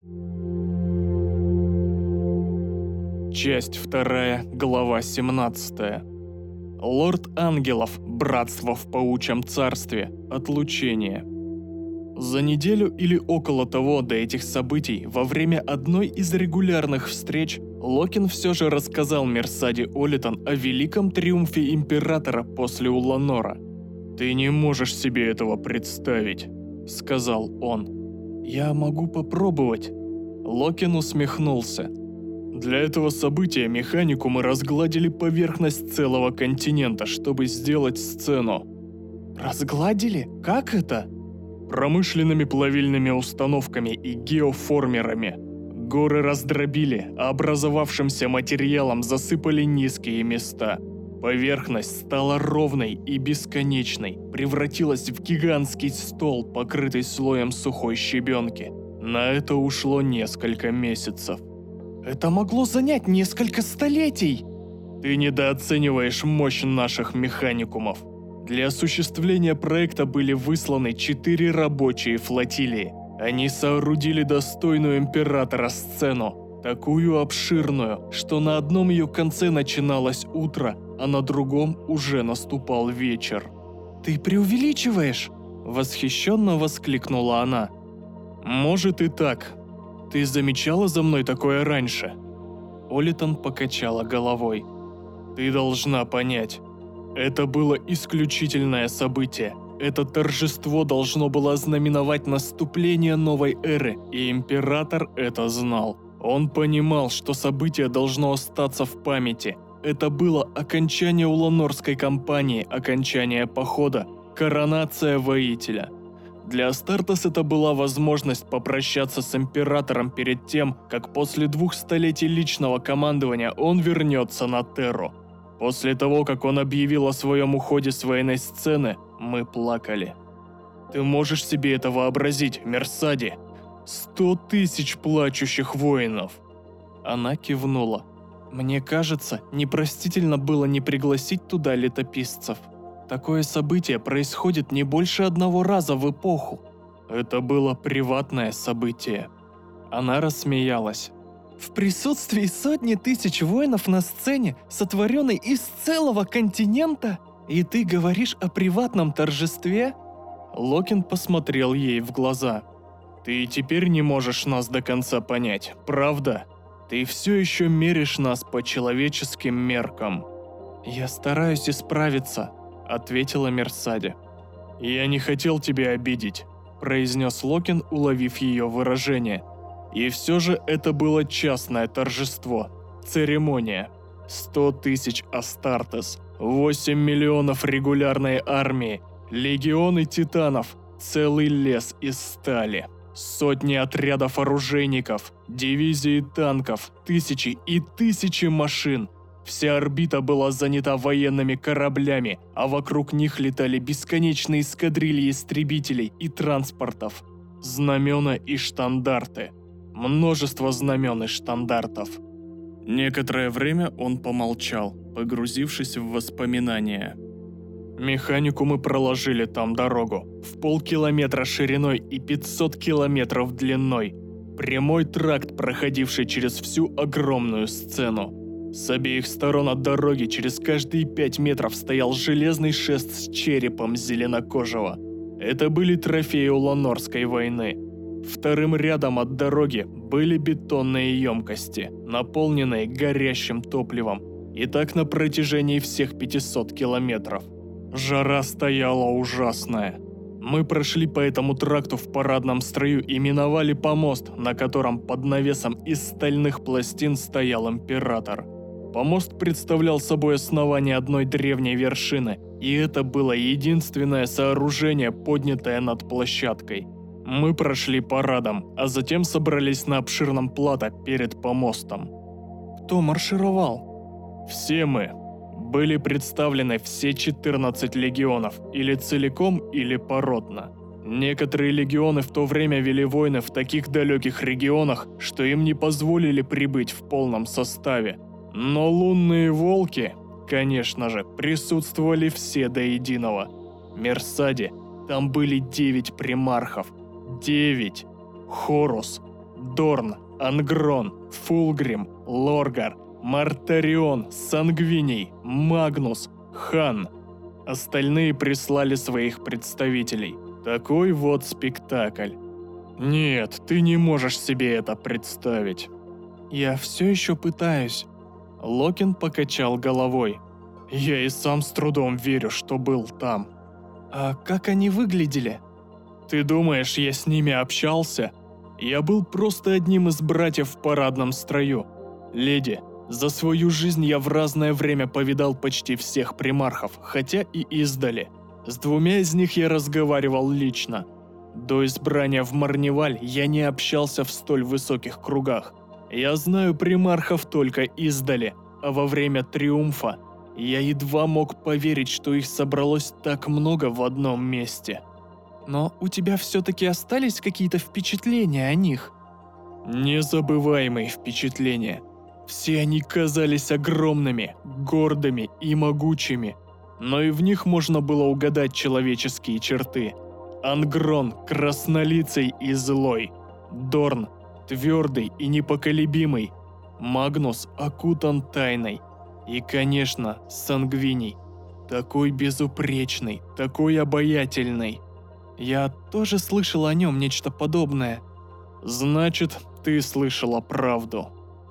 Часть 2, глава 17. Лорд Ангелов, братство в паучьем царстве, отлучение. За неделю или около того до этих событий, во время одной из регулярных встреч, Локин все же рассказал Мерсаде Олитон о великом триумфе Императора после Уланора. «Ты не можешь себе этого представить», — сказал он. «Я могу попробовать». Локин усмехнулся. Для этого события механикумы разгладили поверхность целого континента, чтобы сделать сцену. Разгладили? Как это? Промышленными плавильными установками и геоформерами. Горы раздробили, а образовавшимся материалом засыпали низкие места. Поверхность стала ровной и бесконечной, превратилась в гигантский стол, покрытый слоем сухой щебенки. На это ушло несколько месяцев. Это могло занять несколько столетий. Ты недооцениваешь мощь наших механикумов. Для осуществления проекта были высланы 4 рабочие флотилии. Они соорудили достойную императора сцену, такую обширную, что на одном ее конце начиналось утро, а на другом уже наступал вечер. «Ты преувеличиваешь!» – восхищенно воскликнула она. «Может и так. Ты замечала за мной такое раньше?» Олитон покачала головой. «Ты должна понять. Это было исключительное событие. Это торжество должно было ознаменовать наступление новой эры, и император это знал. Он понимал, что событие должно остаться в памяти. Это было окончание Уланорской кампании, окончание похода, коронация воителя. Для Астартес это была возможность попрощаться с императором перед тем, как после 2 столетий личного командования он вернется на Терру. После того, как он объявил о своем уходе с военной сцены, мы плакали. Ты можешь себе это вообразить, Мерсаде? 100 000 плачущих воинов. Она кивнула. Мне кажется, непростительно было не пригласить туда летописцев. Такое событие происходит не больше 1 раза в эпоху. Это было приватное событие. Она рассмеялась. В присутствии 100 000 воинов на сцене, сотворенной из целого континента, и ты говоришь о приватном торжестве? Локин посмотрел ей в глаза. Ты теперь не можешь нас до конца понять, правда? Ты все еще меришь нас по человеческим меркам. Я стараюсь исправиться, ответила Мерсаде. «Я не хотел тебя обидеть», – произнес Локин, уловив ее выражение. И все же это было частное торжество, церемония. 100 000 Астартес, 8 миллионов регулярной армии, легионы титанов, целый лес из стали, сотни отрядов оружейников, дивизии танков, тысячи и тысячи машин. Вся орбита была занята военными кораблями, а вокруг них летали бесконечные эскадрильи истребителей и транспортов. Знамена и штандарты. Множество знамен и штандартов. Некоторое время он помолчал, погрузившись в воспоминания. Механикумы проложили там дорогу, в полкилометра шириной и 500 километров длиной. Прямой тракт, проходивший через всю огромную сцену. С обеих сторон от дороги через каждые 5 метров стоял железный шест с черепом зеленокожего. Это были трофеи Уланорской войны. Вторым рядом от дороги были бетонные емкости, наполненные горящим топливом. И так на протяжении всех 500 километров. Жара стояла ужасная. Мы прошли по этому тракту в парадном строю и миновали помост, на котором под навесом из стальных пластин стоял император. Помост представлял собой основание одной древней вершины, и это было единственное сооружение, поднятое над площадкой. Мы прошли парадом, а затем собрались на обширном плато перед помостом. Кто маршировал? Все мы. Были представлены все 14 легионов, или целиком, или поротно. Некоторые легионы в то время вели войны в таких далеких регионах, что им не позволили прибыть в полном составе. Но лунные волки, конечно же, присутствовали все до единого. Мерсаде, там были 9 примархов. 9. Хорус. Дорн, Ангрон, Фулгрим, Лоргар, Мартарион, Сангвиний, Магнус, Хан. Остальные прислали своих представителей. Такой вот спектакль. Нет, ты не можешь себе это представить. Я все еще пытаюсь. Локин покачал головой. Я и сам с трудом верю, что был там. А как они выглядели? Ты думаешь, я с ними общался? Я был просто одним из братьев в парадном строю. Леди, за свою жизнь я в разное время повидал почти всех примархов, хотя и издали. С 2 из них я разговаривал лично. До избрания в Марневаль я не общался в столь высоких кругах. Я знаю примархов только издали, а во время Триумфа я едва мог поверить, что их собралось так много в одном месте. Но у тебя все-таки остались какие-то впечатления о них? Незабываемые впечатления. Все они казались огромными, гордыми и могучими, но и в них можно было угадать человеческие черты. Ангрон краснолицый и злой, Дорн твердый и непоколебимый, Магнус окутан тайной и, конечно, Сангвиний, такой безупречный, такой обаятельный. Я тоже слышал о нем нечто подобное. Значит, ты слышала правду.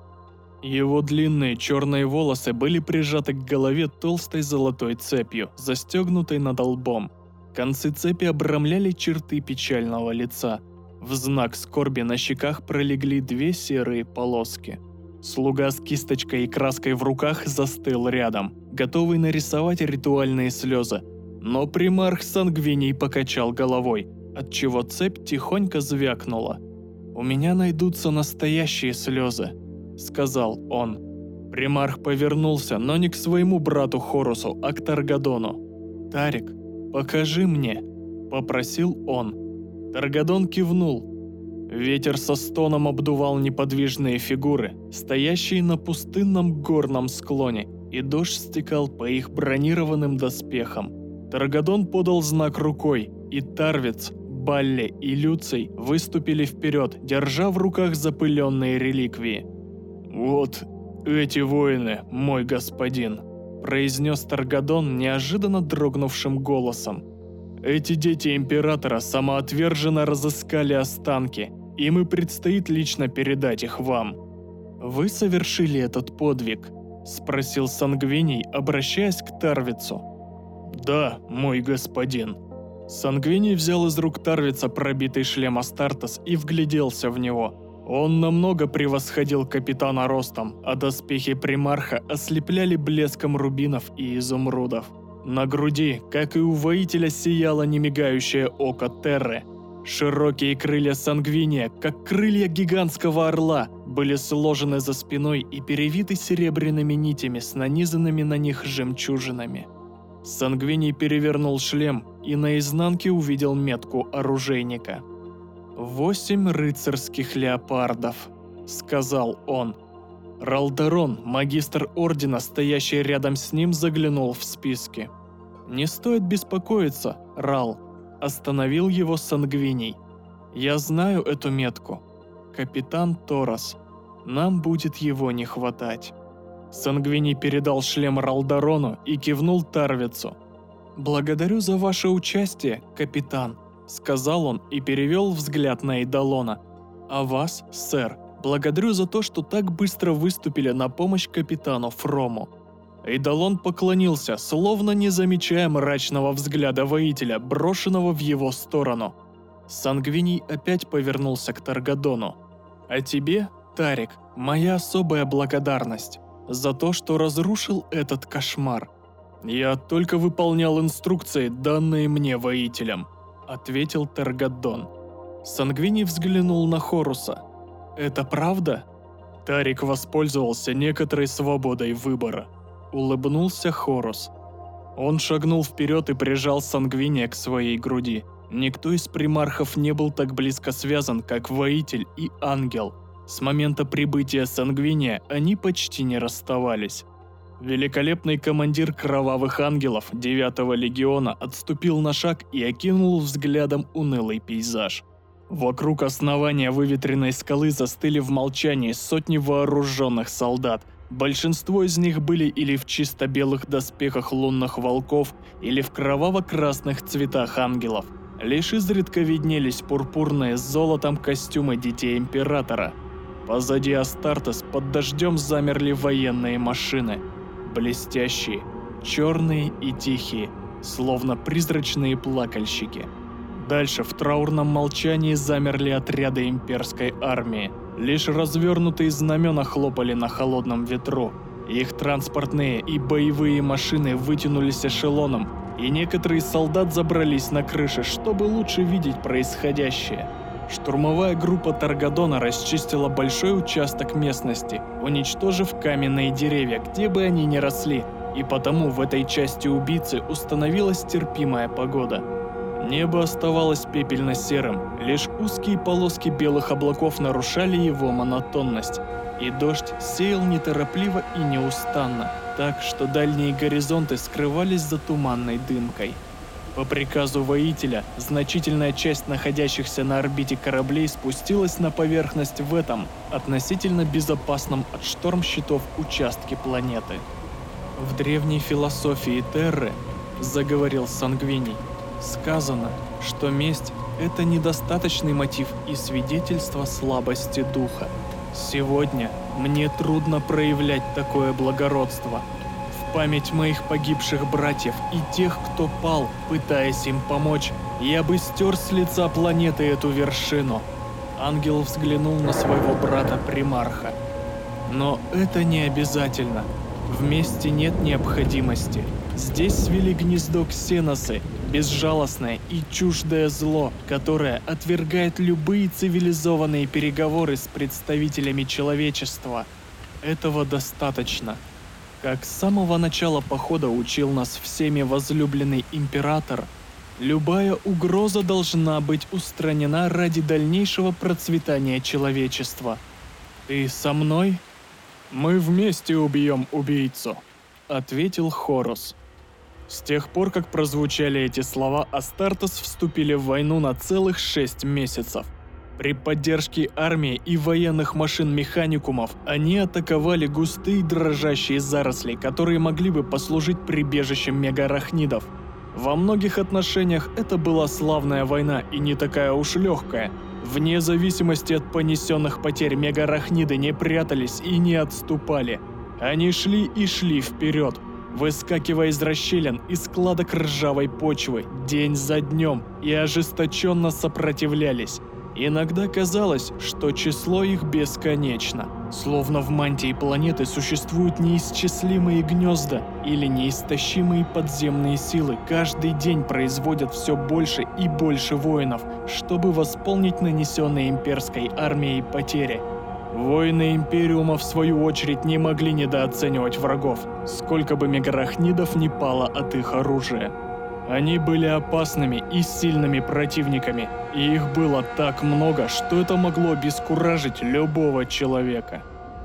Его длинные черные волосы были прижаты к голове толстой золотой цепью, застегнутой над лбом. Концы цепи обрамляли черты печального лица. В знак скорби на щеках пролегли 2 серые полоски. Слуга с кисточкой и краской в руках застыл рядом, готовый нарисовать ритуальные слезы. Но примарх Сангвиний покачал головой, отчего цепь тихонько звякнула. «У меня найдутся настоящие слезы», — сказал он. Примарх повернулся, но не к своему брату Хорусу, а к Таргадону. «Тарик, покажи мне», — попросил он. Таргадон кивнул. Ветер со стоном обдувал неподвижные фигуры, стоящие на пустынном горном склоне, и дождь стекал по их бронированным доспехам. Таргадон подал знак рукой, и Тарвиц, Балли и Люций выступили вперед, держа в руках запыленные реликвии. «Вот эти воины, мой господин», – произнес Таргадон неожиданно дрогнувшим голосом. «Эти дети Императора самоотверженно разыскали останки, им и предстоит лично передать их вам». «Вы совершили этот подвиг?» – спросил Сангвиний, обращаясь к Тарвицу. «Да, мой господин». Сангвиний взял из рук Тарвица пробитый шлем Астартес и вгляделся в него. Он намного превосходил капитана ростом, а доспехи примарха ослепляли блеском рубинов и изумрудов. На груди, как и у воителя, сияло немигающее око Терры. Широкие крылья Сангвиния, как крылья гигантского орла, были сложены за спиной и перевиты серебряными нитями с нанизанными на них жемчужинами. Сангвиний перевернул шлем и наизнанке увидел метку оружейника. 8 рыцарских леопардов, сказал он. Ралдарон, магистр ордена, стоящий рядом с ним, заглянул в списки. Не стоит беспокоиться, Рал, остановил его Сангвиний. Я знаю эту метку. Капитан Торос. Нам будет его не хватать. Сангвиний передал шлем Ралдарону и кивнул Тарвицу. «Благодарю за ваше участие, капитан», — сказал он и перевел взгляд на Эйдалона. «А вас, сэр, благодарю за то, что так быстро выступили на помощь капитану Фрому». Эйдалон поклонился, словно не замечая мрачного взгляда воителя, брошенного в его сторону. Сангвиний опять повернулся к Таргадону. «А тебе, Тарик, моя особая благодарность за то, что разрушил этот кошмар. Я только выполнял инструкции, данные мне воителем», — ответил Таргадон. Сангвиний взглянул на Хоруса. «Это правда?» Тарик воспользовался некоторой свободой выбора. Улыбнулся Хорус. Он шагнул вперед и прижал Сангвиния к своей груди. Никто из примархов не был так близко связан, как воитель и ангел. С момента прибытия Сангвиния они почти не расставались. Великолепный командир Кровавых Ангелов 9-го легиона отступил на шаг и окинул взглядом унылый пейзаж. Вокруг основания выветренной скалы застыли в молчании сотни вооруженных солдат. Большинство из них были или в чисто белых доспехах лунных волков, или в кроваво-красных цветах ангелов. Лишь изредка виднелись пурпурные с золотом костюмы детей Императора. Позади Астартес под дождем замерли военные машины. Блестящие, черные и тихие, словно призрачные плакальщики. Дальше в траурном молчании замерли отряды имперской армии. Лишь развернутые знамена хлопали на холодном ветру. Их транспортные и боевые машины вытянулись эшелоном, и некоторые солдат забрались на крыши, чтобы лучше видеть происходящее. Штурмовая группа Таргадона расчистила большой участок местности, уничтожив каменные деревья, где бы они ни росли, и потому в этой части убийцы установилась терпимая погода. Небо оставалось пепельно-серым, лишь узкие полоски белых облаков нарушали его монотонность, и дождь сеял неторопливо и неустанно, так что дальние горизонты скрывались за туманной дымкой. По приказу воителя, значительная часть находящихся на орбите кораблей спустилась на поверхность в этом, относительно безопасном от шторм-щитов участке планеты. «В древней философии Терры, — заговорил Сангвиний, — сказано, что месть — это недостаточный мотив и свидетельство слабости духа. Сегодня мне трудно проявлять такое благородство. В память моих погибших братьев и тех, кто пал, пытаясь им помочь, я бы стер с лица планеты эту вершину». Ангел взглянул на своего брата-примарха. «Но это не обязательно. В мести нет необходимости. Здесь свели гнездо ксеносы, безжалостное и чуждое зло, которое отвергает любые цивилизованные переговоры с представителями человечества. Этого достаточно. Как с самого начала похода учил нас всеми возлюбленный Император, любая угроза должна быть устранена ради дальнейшего процветания человечества. Ты со мной?» «Мы вместе убьем убийцу», — ответил Хорус. С тех пор, как прозвучали эти слова, Астартес вступили в войну на целых 6 месяцев. При поддержке армии и военных машин-механикумов они атаковали густые дрожащие заросли, которые могли бы послужить прибежищем мегарахнидов. Во многих отношениях это была славная война и не такая уж легкая. Вне зависимости от понесенных потерь мегарахниды не прятались и не отступали. Они шли и шли вперед, выскакивая из расщелин и складок ржавой почвы день за днем, и ожесточенно сопротивлялись. Иногда казалось, что число их бесконечно, словно в мантии планеты существуют неисчислимые гнезда или неистощимые подземные силы каждый день производят все больше и больше воинов, чтобы восполнить нанесенные имперской армией потери. Воины Империума, в свою очередь, не могли недооценивать врагов, сколько бы мегарахнидов ни пало от их оружия. Они были опасными и сильными противниками, и их было так много, что это могло обескуражить любого человека.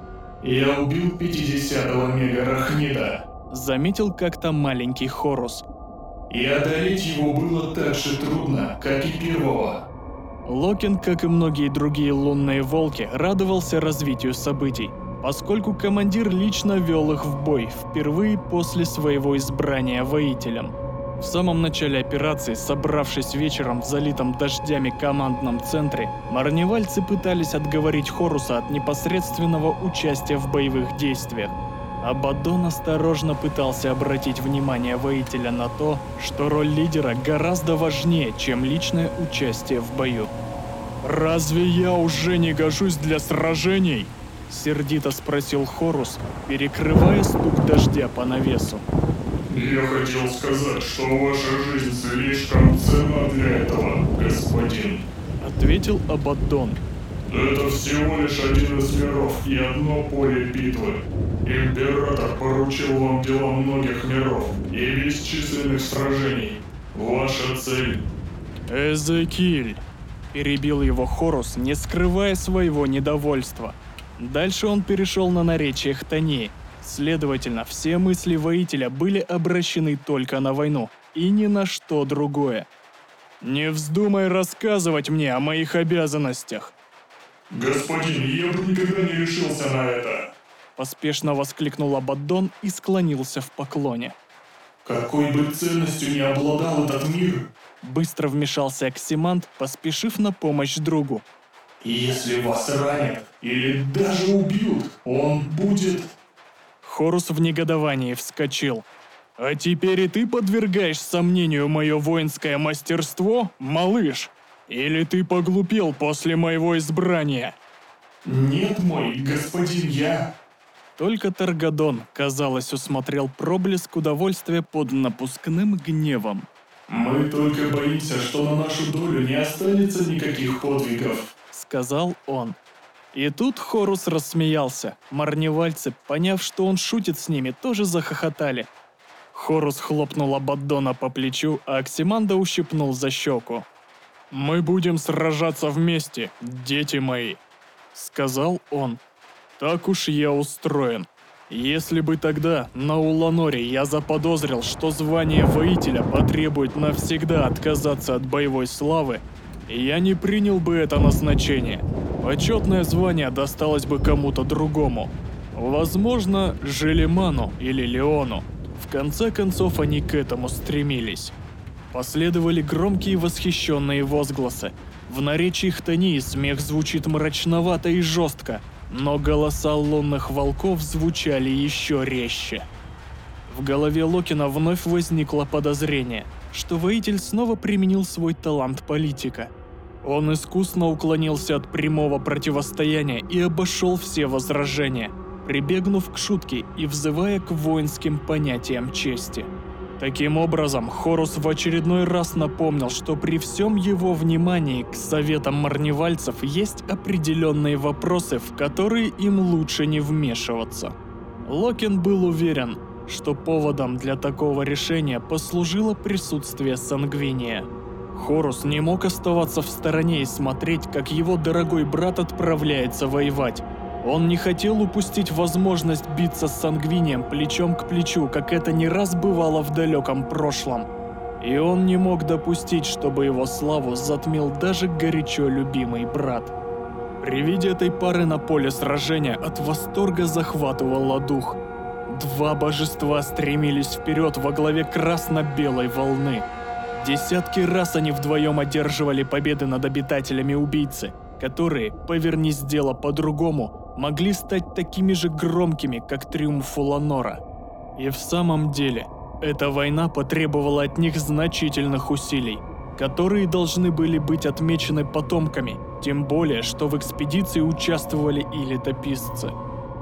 «Я убил 50-го мегарахнида», — заметил как-то маленький Хорус. «И одолеть его было так же трудно, как и первого». Локин, как и многие другие лунные волки, радовался развитию событий, поскольку командир лично вел их в бой впервые после своего избрания воителем. В самом начале операции, собравшись вечером в залитом дождями командном центре, марневальцы пытались отговорить Хоруса от непосредственного участия в боевых действиях. Абаддон осторожно пытался обратить внимание воителя на то, что роль лидера гораздо важнее, чем личное участие в бою. «Разве я уже не гожусь для сражений?» — сердито спросил Хорус, перекрывая стук дождя по навесу. «Я хотел сказать, что ваша жизнь слишком ценна для этого, господин», — ответил Абаддон. «Это всего лишь один из миров и одно поле битвы. Император поручил вам дела многих миров и бесчисленных сражений. Ваша цель...» «Эзекиль!» — перебил его Хорус, не скрывая своего недовольства. Дальше он перешел на наречие Хтонии. Следовательно, все мысли воителя были обращены только на войну и ни на что другое. Не вздумай рассказывать мне о моих обязанностях. Господин, я бы никогда не решился на это. Поспешно воскликнул Абаддон и склонился в поклоне. Какой бы ценностью ни обладал этот мир, быстро вмешался Оксимант, поспешив на помощь другу. Если вас ранят или даже убьют, он будет... Хорус в негодовании вскочил. А теперь и ты подвергаешь сомнению мое воинское мастерство, малыш? Или ты поглупел после моего избрания? Нет, мой господин, я... Только Таргадон, казалось, усмотрел проблеск удовольствия под напускным гневом. Мы только боимся, что на нашу долю не останется никаких подвигов, сказал он. И тут Хорус рассмеялся. Марневальцы, поняв, что он шутит с ними, тоже захохотали. Хорус хлопнул Абаддона по плечу, а Оксиманда ущипнул за щеку. «Мы будем сражаться вместе, дети мои», — сказал он. «Так уж я устроен. Если бы тогда на Уланоре я заподозрил, что звание воителя потребует навсегда отказаться от боевой славы, я не принял бы это назначение. Почетное звание досталось бы кому-то другому. Возможно, Желиману или Леону. В конце концов, они к этому стремились». Последовали громкие восхищенные возгласы. В наречии хтонии смех звучит мрачновато и жестко, но голоса лунных волков звучали еще резче. В голове Локина вновь возникло подозрение, что воитель снова применил свой талант политика. Он искусно уклонился от прямого противостояния и обошел все возражения, прибегнув к шутке и взывая к воинским понятиям чести. Таким образом, Хорус в очередной раз напомнил, что при всем его внимании к советам марневальцев есть определенные вопросы, в которые им лучше не вмешиваться. Локин был уверен, что поводом для такого решения послужило присутствие Сангвиния. Хорус не мог оставаться в стороне и смотреть, как его дорогой брат отправляется воевать. Он не хотел упустить возможность биться с Сангвинием плечом к плечу, как это не раз бывало в далеком прошлом. И он не мог допустить, чтобы его славу затмил даже горячо любимый брат. При виде этой пары на поле сражения от восторга захватывало дух. Два божества стремились вперед во главе красно-белой волны. Десятки раз они вдвоем одерживали победы над обитателями убийцы, которые, повернись дело по-другому, могли стать такими же громкими, как триумф Уланора. И в самом деле, эта война потребовала от них значительных усилий, которые должны были быть отмечены потомками, тем более, что в экспедиции участвовали и летописцы.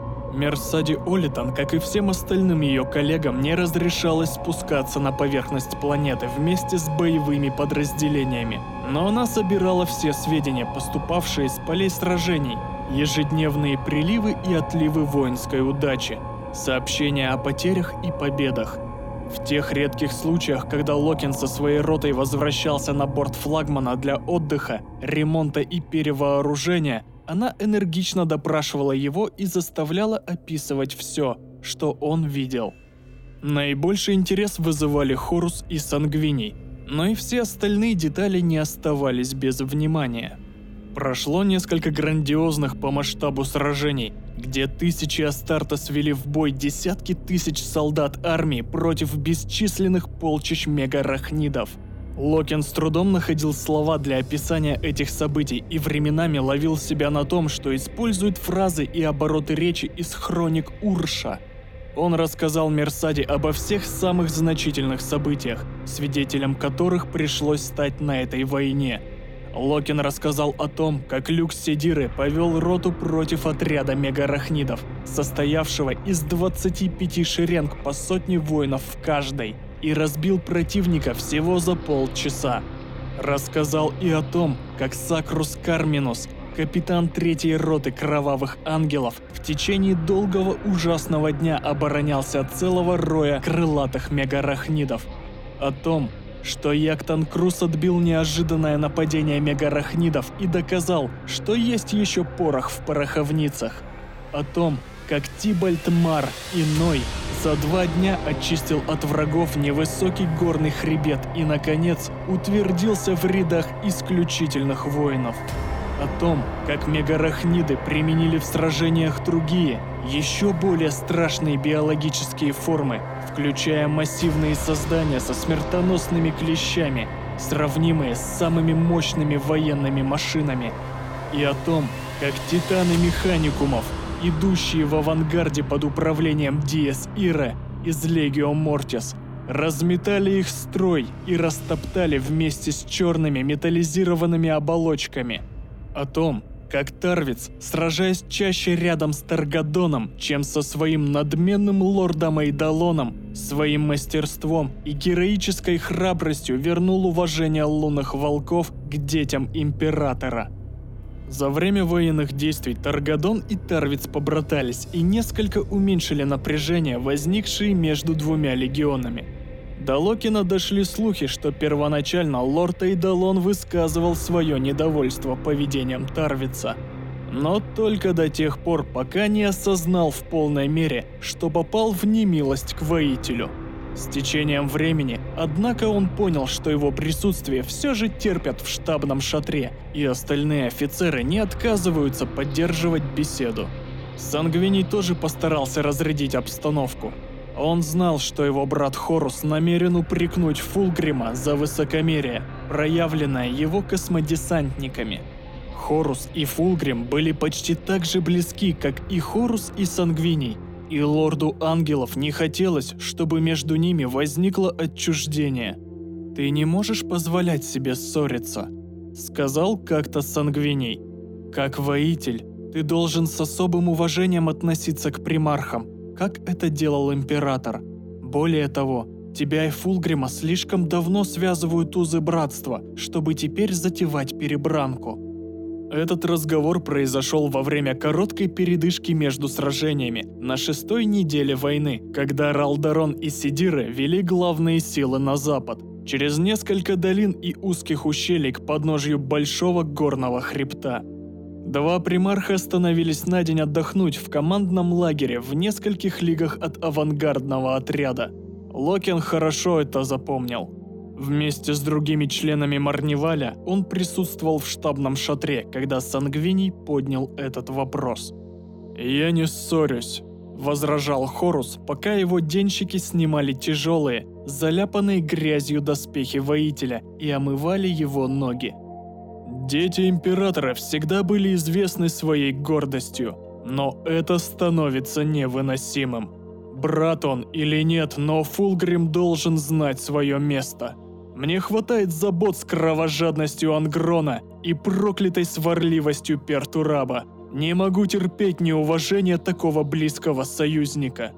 Мерсади Олитан, как и всем остальным ее коллегам, не разрешалось спускаться на поверхность планеты вместе с боевыми подразделениями, но она собирала все сведения, поступавшие с полей сражений, ежедневные приливы и отливы воинской удачи, сообщения о потерях и победах. В тех редких случаях, когда Локин со своей ротой возвращался на борт флагмана для отдыха, ремонта и перевооружения, она энергично допрашивала его и заставляла описывать все, что он видел. Наибольший интерес вызывали Хорус и Сангвиний, но и все остальные детали не оставались без внимания. Прошло несколько грандиозных по масштабу сражений, где тысячи Астарта свели в бой десятки тысяч солдат армии против бесчисленных полчищ мегарахнидов. Локин с трудом находил слова для описания этих событий и временами ловил себя на том, что использует фразы и обороты речи из хроник Урша. Он рассказал Мерсади обо всех самых значительных событиях, свидетелем которых пришлось стать на этой войне. Локин рассказал о том, как Люк Седиры повел роту против отряда мегарахнидов, состоявшего из 25 шеренг по сотне воинов в каждой, и разбил противника всего за полчаса. Рассказал и о том, как Сакрус Карминус, капитан третьей роты Кровавых Ангелов, в течение долгого ужасного дня оборонялся от целого роя крылатых мегарахнидов. О том, что Яктан Крус отбил неожиданное нападение мегарахнидов и доказал, что есть еще порох в пороховницах. о том, как Тибальт Мар Иной за 2 дня очистил от врагов невысокий горный хребет и, наконец, утвердился в рядах исключительных воинов. О том, как мегарахниды применили в сражениях другие, еще более страшные биологические формы, включая массивные создания со смертоносными клещами, сравнимые с самыми мощными военными машинами. И о том, как титаны механикумов, идущие в авангарде под управлением Диас Ира из Легио Мортис, разметали их строй и растоптали вместе с черными металлизированными оболочками. О том, как Тарвиц, сражаясь чаще рядом с Таргадоном, чем со своим надменным лордом Эйдолоном, своим мастерством и героической храбростью вернул уважение лунных волков к детям Императора. За время военных действий Таргадон и Тарвиц побратались и несколько уменьшили напряжение, возникшее между 2 легионами. До Локина дошли слухи, что первоначально лорд Эйдолон высказывал свое недовольство поведением Тарвица. Но только до тех пор, пока не осознал в полной мере, что попал в немилость к воителю. С течением времени, однако, он понял, что его присутствие все же терпят в штабном шатре, и остальные офицеры не отказываются поддерживать беседу. Сангвиний тоже постарался разрядить обстановку. Он знал, что его брат Хорус намерен упрекнуть Фулгрима за высокомерие, проявленное его космодесантниками. Хорус и Фулгрим были почти так же близки, как и Хорус и Сангвиний, и лорду ангелов не хотелось, чтобы между ними возникло отчуждение. «Ты не можешь позволять себе ссориться», — сказал как-то Сангвиний. «Как воитель, ты должен с особым уважением относиться к примархам, как это делал Император. Более того, тебя и Фулгрима слишком давно связывают узы братства, чтобы теперь затевать перебранку». Этот разговор произошел во время короткой передышки между сражениями на 6-й неделе войны, когда Ралдарон и Сидиры вели главные силы на запад, через несколько долин и узких ущелий к подножью большого горного хребта. 2 примарха остановились на день отдохнуть в командном лагере в нескольких лигах от авангардного отряда. Локин хорошо это запомнил. Вместе с другими членами Марниваля он присутствовал в штабном шатре, когда Сангвиний поднял этот вопрос. «Я не ссорюсь», – возражал Хорус, пока его денщики снимали тяжелые, заляпанные грязью доспехи воителя и омывали его ноги. Дети Императора всегда были известны своей гордостью, но это становится невыносимым. Брат он или нет, но Фулгрим должен знать свое место. Мне хватает забот с кровожадностью Ангрона и проклятой сварливостью Пертураба. Не могу терпеть неуважение такого близкого союзника.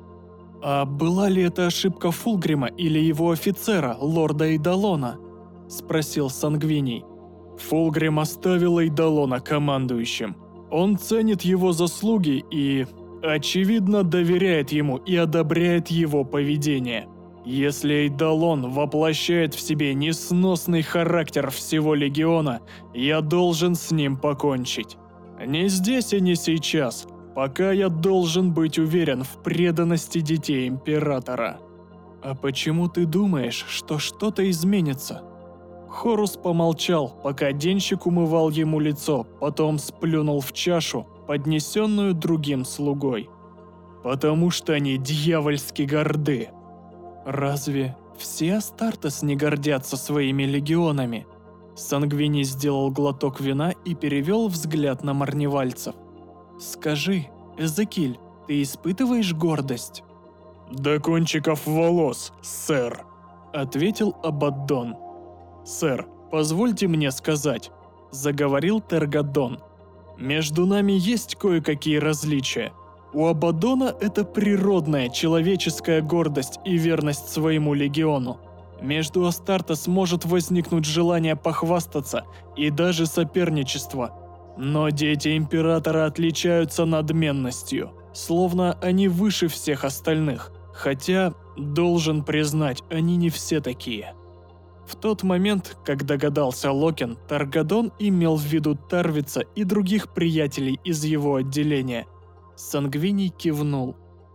А была ли это ошибка Фулгрима или его офицера, лорда Эйдолона? Спросил Сангвиний. Фулгрим оставил Эйдолона командующим. Он ценит его заслуги и, очевидно, доверяет ему и одобряет его поведение. Если Эйдолон воплощает в себе несносный характер всего Легиона, я должен с ним покончить. Не здесь и не сейчас, пока я должен быть уверен в преданности детей Императора. А почему ты думаешь, что что-то изменится? Хорус помолчал, пока денщик умывал ему лицо, потом сплюнул в чашу, поднесенную другим слугой. Потому что они дьявольски горды. Разве все Астартес не гордятся своими легионами? Сангвиний сделал глоток вина и перевел взгляд на марнивальцев. Скажи, Эзекиль, ты испытываешь гордость? До кончиков волос, сэр, ответил Абаддон. Сэр, позвольте мне сказать, заговорил Тергадон. Между нами есть кое-какие различия. У Абаддона это природная человеческая гордость и верность своему легиону. Между Астартес может возникнуть желание похвастаться и даже соперничество. Но дети Императора отличаются надменностью, словно они выше всех остальных, хотя, должен признать, они не все такие. В тот момент, как догадался Локин, Таргадон имел в виду Тарвица и других приятелей из его отделения. Сангвиний кивнул.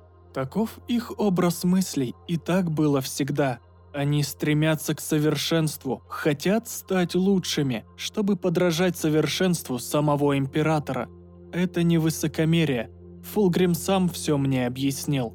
Таков их образ мыслей, и так было всегда. Они стремятся к совершенству, хотят стать лучшими, чтобы подражать совершенству самого императора. Это не высокомерие. Фулгрим сам все мне объяснил.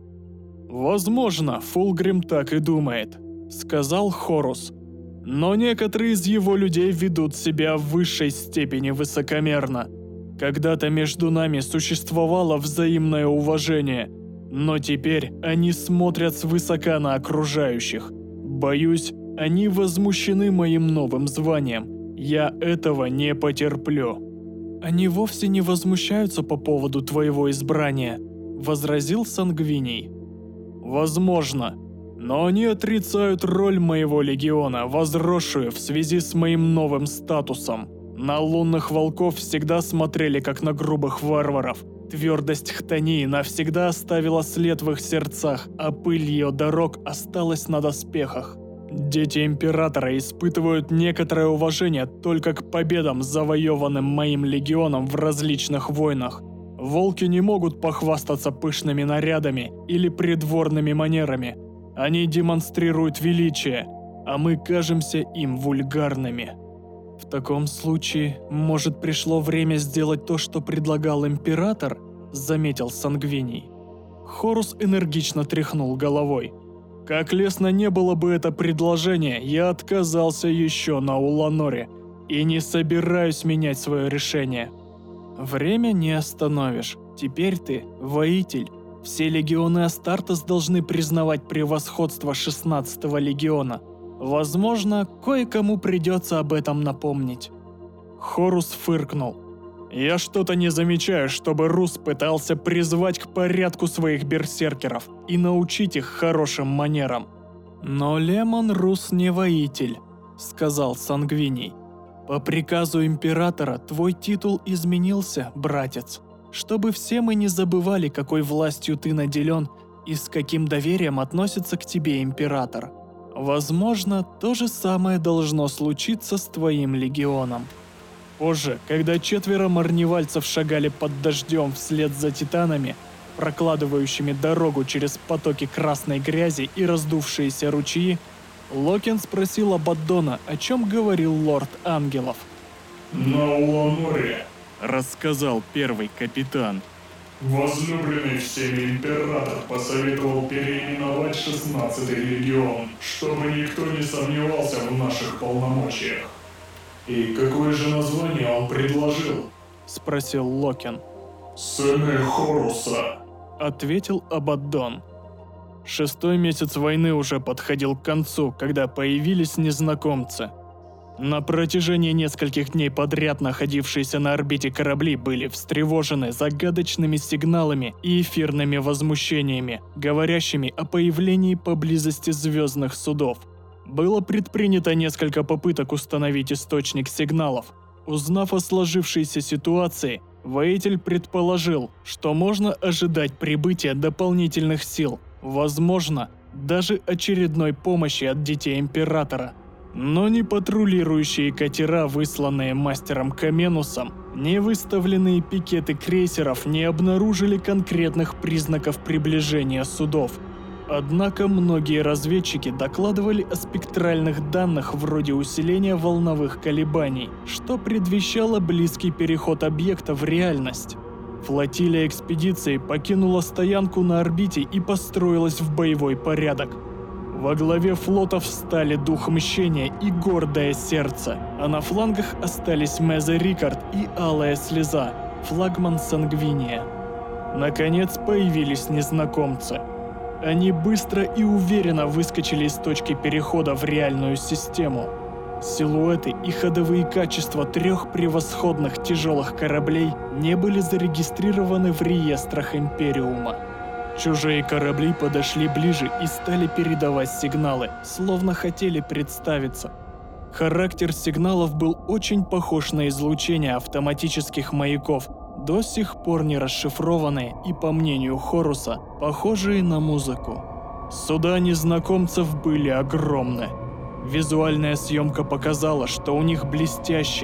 «Возможно, Фулгрим так и думает», — сказал Хорус. «Но некоторые из его людей ведут себя в высшей степени высокомерно. Когда-то между нами существовало взаимное уважение, но теперь они смотрят свысока на окружающих. Боюсь, они возмущены моим новым званием. Я этого не потерплю». «Они вовсе не возмущаются по поводу твоего избрания», — возразил Сангвиний. «Возможно, но они отрицают роль моего легиона, возросшую в связи с моим новым статусом. На лунных волков всегда смотрели как на грубых варваров. Твердость Хтонии навсегда оставила след в их сердцах, а пыль ее дорог осталась на доспехах. Дети Императора испытывают некоторое уважение только к победам, завоеванным моим легионом в различных войнах. Волки не могут похвастаться пышными нарядами или придворными манерами. Они демонстрируют величие, а мы кажемся им вульгарными. В таком случае, может, пришло время сделать то, что предлагал Император?» – заметил Сангвиний. Хорус энергично тряхнул головой. «Как лестно не было бы это предложение, я отказался еще на Уланоре и не собираюсь менять свое решение». «Время не остановишь. Теперь ты воитель. Все легионы Астартес должны признавать превосходство 16-го легиона. Возможно, кое-кому придется об этом напомнить». Хорус фыркнул. «Я что-то не замечаю, чтобы Рус пытался призвать к порядку своих берсеркеров и научить их хорошим манерам». «Но Лемон Рус не воитель», — сказал Сангвиний. «По приказу Императора твой титул изменился, братец, чтобы все мы не забывали, какой властью ты наделен и с каким доверием относится к тебе Император. Возможно, то же самое должно случиться с твоим легионом». Позже, когда 4 марневальцев шагали под дождем вслед за титанами, прокладывающими дорогу через потоки красной грязи и раздувшиеся ручьи, Локин спросил Абаддона, о чем говорил лорд Ангелов. «На Уланоре», — рассказал первый капитан. «Возлюбленный всеми император посоветовал переименовать 16-й легион, чтобы никто не сомневался в наших полномочиях». «И какое же название он предложил?» – спросил Локин. «Сыны Хоруса», – ответил Абаддон. 6-й месяц войны уже подходил к концу, когда появились незнакомцы. На протяжении нескольких дней подряд находившиеся на орбите корабли были встревожены загадочными сигналами и эфирными возмущениями, говорящими о появлении поблизости звездных судов. Было предпринято несколько попыток установить источник сигналов. Узнав о сложившейся ситуации, воитель предположил, что можно ожидать прибытия дополнительных сил, возможно, даже очередной помощи от детей Императора. Но ни патрулирующие катера, высланные мастером Каменусом, ни выставленные пикеты крейсеров не обнаружили конкретных признаков приближения судов. Однако многие разведчики докладывали о спектральных данных вроде усиления волновых колебаний, что предвещало близкий переход объекта в реальность. Флотилия экспедиции покинула стоянку на орбите и построилась в боевой порядок. Во главе флота встали дух мщения и гордое сердце, а на флангах остались Мезе Рикард и Алая Слеза, флагман Сангвиния. Наконец появились незнакомцы. Они быстро и уверенно выскочили из точки перехода в реальную систему. Силуэты и ходовые качества 3 превосходных тяжелых кораблей не были зарегистрированы в реестрах Империума. Чужие корабли подошли ближе и стали передавать сигналы, словно хотели представиться. Характер сигналов был очень похож на излучение автоматических маяков, до сих пор не расшифрованные и, по мнению Хоруса, похожие на музыку. Суда незнакомцев были огромны. Визуальная съемка показала, что у них блестящее,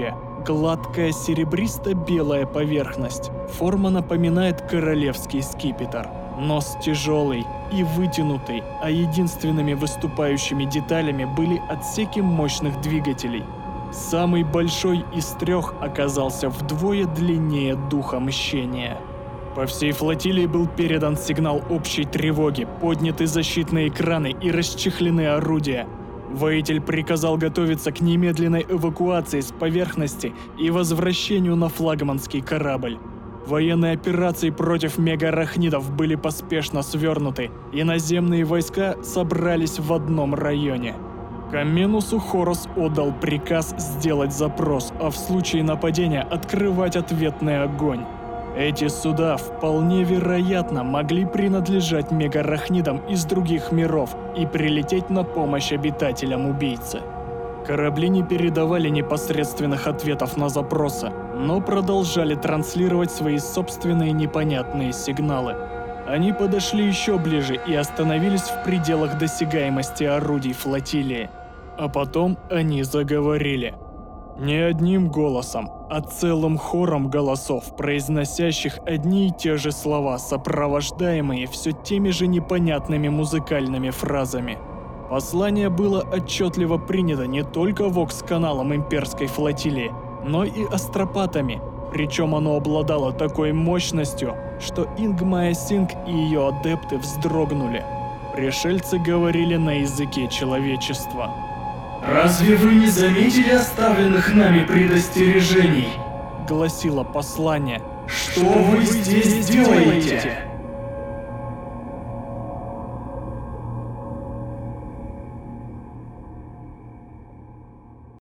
Гладкая серебристо-белая поверхность. Форма напоминает королевский скипетр. Нос тяжелый и вытянутый, а единственными выступающими деталями были отсеки мощных двигателей. Самый большой из трех оказался вдвое длиннее духа мщения. По всей флотилии был передан сигнал общей тревоги, подняты защитные экраны и расчехлены орудия. Воитель приказал готовиться к немедленной эвакуации с поверхности и возвращению на флагманский корабль. Военные операции против мегарахнидов были поспешно свернуты, и наземные войска собрались в одном районе. Каменусу Хорос отдал приказ сделать запрос, а в случае нападения открывать ответный огонь. Эти суда вполне вероятно могли принадлежать мегарахнидам из других миров и прилететь на помощь обитателям убийцы. Корабли не передавали непосредственных ответов на запросы, но продолжали транслировать свои собственные непонятные сигналы. Они подошли еще ближе и остановились в пределах досягаемости орудий флотилии. А потом они заговорили. Не одним голосом, а целым хором голосов, произносящих одни и те же слова, сопровождаемые все теми же непонятными музыкальными фразами. Послание было отчетливо принято не только вокс-каналом имперской флотилии, но и астропатами, причем оно обладало такой мощностью, что Ингмая Синг и ее адепты вздрогнули. Пришельцы говорили на языке человечества. «Разве вы не заметили оставленных нами предостережений?» — гласило послание. «Что вы здесь делаете?»